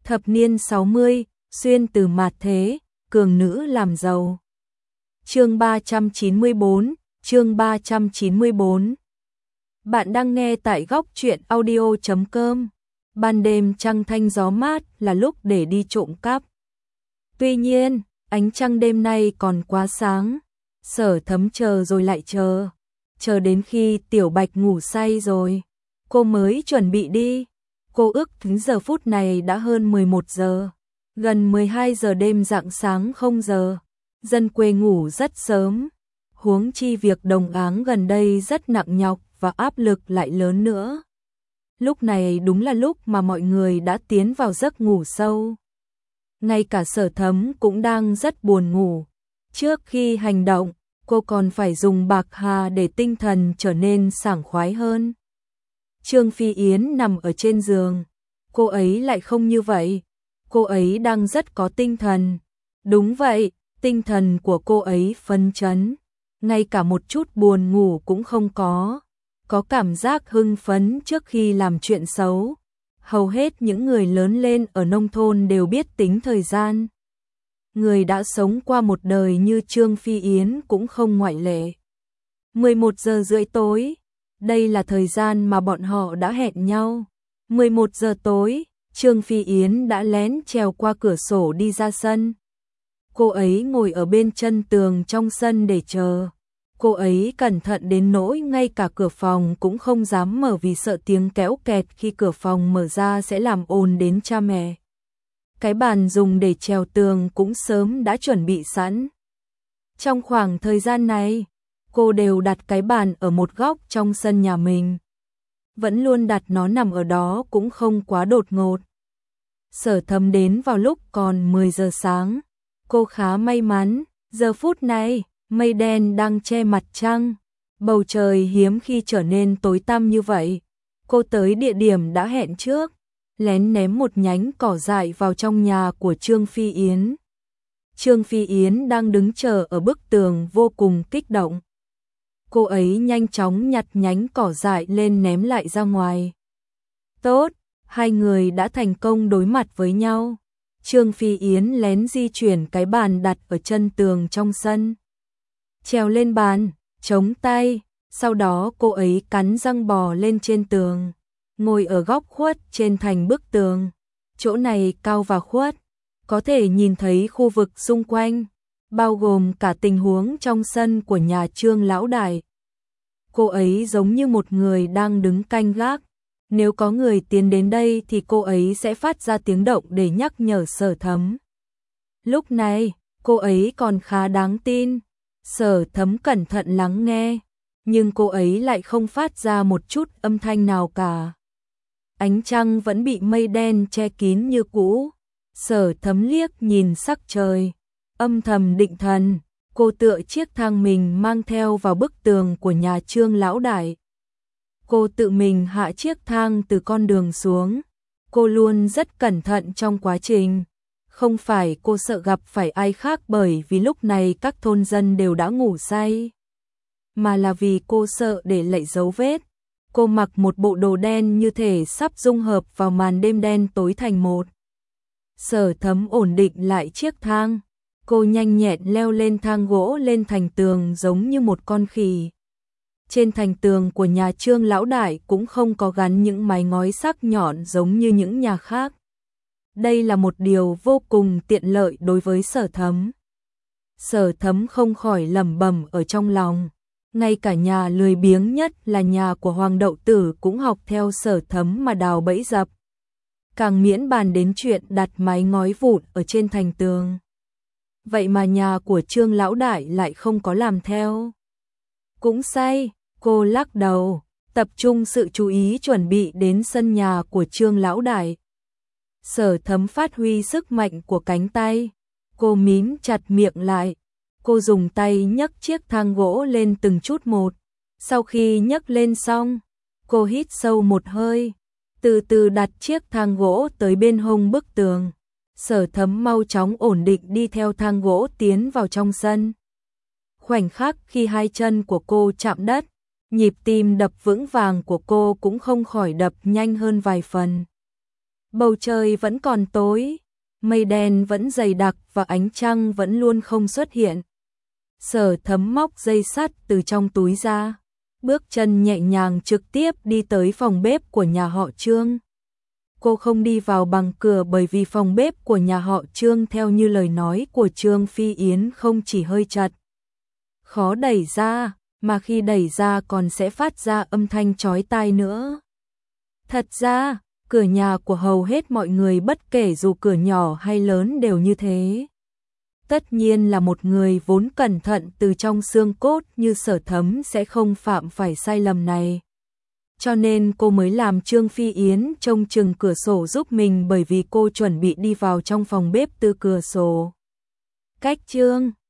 Thập niên 60, xuyên từ mạt thế, cường nữ làm giàu. Chương 394, chương 394. Bạn đang nghe tại góc truyện audio.com. Ban đêm trăng thanh gió mát là lúc để đi trộm cắp. Tuy nhiên, ánh trăng đêm nay còn quá sáng. Sở Thấm chờ rồi lại chờ. Chờ đến khi Tiểu Bạch ngủ say rồi, cô mới chuẩn bị đi. Cô ước tính giờ phút này đã hơn 11 giờ, gần 12 giờ đêm rạng sáng 0 giờ. Dân quê ngủ rất sớm, huống chi việc đồng áng gần đây rất nặng nhọc và áp lực lại lớn nữa. Lúc này đúng là lúc mà mọi người đã tiến vào giấc ngủ sâu. Ngay cả Sở Thấm cũng đang rất buồn ngủ. Trước khi hành động, cô còn phải dùng bạc hà để tinh thần trở nên sảng khoái hơn. Trương Phi Yến nằm ở trên giường, cô ấy lại không như vậy. Cô ấy đang rất có tinh thần. Đúng vậy, tinh thần của cô ấy phấn chấn, ngay cả một chút buồn ngủ cũng không có cảm giác hưng phấn trước khi làm chuyện xấu. Hầu hết những người lớn lên ở nông thôn đều biết tính thời gian. Người đã sống qua một đời như Trương Phi Yến cũng không ngoại lệ. 11 giờ rưỡi tối, đây là thời gian mà bọn họ đã hẹn nhau. 11 giờ tối, Trương Phi Yến đã lén trèo qua cửa sổ đi ra sân. Cô ấy ngồi ở bên chân tường trong sân để chờ. Cô ấy cẩn thận đến nỗi ngay cả cửa phòng cũng không dám mở vì sợ tiếng kéo kẹt khi cửa phòng mở ra sẽ làm ồn đến cha mẹ. Cái bàn dùng để trèo tường cũng sớm đã chuẩn bị sẵn. Trong khoảng thời gian này, cô đều đặt cái bàn ở một góc trong sân nhà mình. Vẫn luôn đặt nó nằm ở đó cũng không quá đột ngột. Sở Thấm đến vào lúc còn 10 giờ sáng. Cô khá may mắn, giờ phút này, mây đen đang che mặt trăng. Bầu trời hiếm khi trở nên tối tăm như vậy. Cô tới địa điểm đã hẹn trước, lén ném một nhánh cỏ dại vào trong nhà của Trương Phi Yến. Trương Phi Yến đang đứng chờ ở bức tường vô cùng kích động. Cô ấy nhanh chóng nhặt nhánh cỏ dại lên ném lại ra ngoài. Tốt, hai người đã thành công đối mặt với nhau. Trương Phi Yến lén di chuyển cái bàn đặt ở chân tường trong sân. Trèo lên bàn, chống tay, sau đó cô ấy cắn răng bò lên trên tường, ngồi ở góc khuất trên thành bức tường. Chỗ này cao và khuất, có thể nhìn thấy khu vực xung quanh, bao gồm cả tình huống trong sân của nhà Trương lão đại. Cô ấy giống như một người đang đứng canh gác. Nếu có người tiến đến đây thì cô ấy sẽ phát ra tiếng động để nhắc nhở Sở Thấm. Lúc này, cô ấy còn khá đáng tin. Sở Thấm cẩn thận lắng nghe, nhưng cô ấy lại không phát ra một chút âm thanh nào cả. Ánh trăng vẫn bị mây đen che kín như cũ. Sở Thấm liếc nhìn sắc trời, âm thầm định thần. Cô tựa chiếc thang mình mang theo vào bức tường của nhà Trương lão đại. Cô tự mình hạ chiếc thang từ con đường xuống. Cô luôn rất cẩn thận trong quá trình. Không phải cô sợ gặp phải ai khác bởi vì lúc này các thôn dân đều đã ngủ say, mà là vì cô sợ để lại dấu vết. Cô mặc một bộ đồ đen như thể sắp dung hợp vào màn đêm đen tối thành một. Sở Thấm ổn định lại chiếc thang. Cô nhanh nhẹn leo lên thang gỗ lên thành tường giống như một con khỉ. Trên thành tường của nhà Trương lão đại cũng không có gắn những mái ngói sắc nhọn giống như những nhà khác. Đây là một điều vô cùng tiện lợi đối với Sở Thấm. Sở Thấm không khỏi lẩm bẩm ở trong lòng. Ngay cả nhà lười biếng nhất là nhà của Hoàng Đậu Tử cũng học theo Sở Thấm mà đào bẫy dập. Càng miễn bàn đến chuyện đặt mái ngói vụn ở trên thành tường. Vậy mà nhà của Trương lão đại lại không có làm theo. Cũng sai, cô lắc đầu, tập trung sự chú ý chuẩn bị đến sân nhà của Trương lão đại. Sở Thấm phát huy sức mạnh của cánh tay. Cô mím chặt miệng lại. Cô dùng tay nhấc chiếc thang gỗ lên từng chút một. Sau khi nhấc lên xong, cô hít sâu một hơi, từ từ đặt chiếc thang gỗ tới bên hông bức tường. Sở Thấm mau chóng ổn định đi theo thang gỗ tiến vào trong sân. Khoảnh khắc khi hai chân của cô chạm đất, nhịp tim đập vững vàng của cô cũng không khỏi đập nhanh hơn vài phần. Bầu trời vẫn còn tối, mây đen vẫn dày đặc và ánh trăng vẫn luôn không xuất hiện. Sở Thấm móc dây sắt từ trong túi ra, bước chân nhẹ nhàng trực tiếp đi tới phòng bếp của nhà họ Trương. Cô không đi vào bằng cửa bởi vì phòng bếp của nhà họ Trương theo như lời nói của Trương Phi Yến không chỉ hơi chật, khó đẩy ra, mà khi đẩy ra còn sẽ phát ra âm thanh chói tai nữa. Thật ra, cửa nhà của hầu hết mọi người bất kể dù cửa nhỏ hay lớn đều như thế. Tất nhiên là một người vốn cẩn thận từ trong xương cốt như Sở Thấm sẽ không phạm phải sai lầm này. Cho nên cô mới làm Trương Phi Yến trông chừng cửa sổ giúp mình bởi vì cô chuẩn bị đi vào trong phòng bếp từ cửa sổ. Cách Trương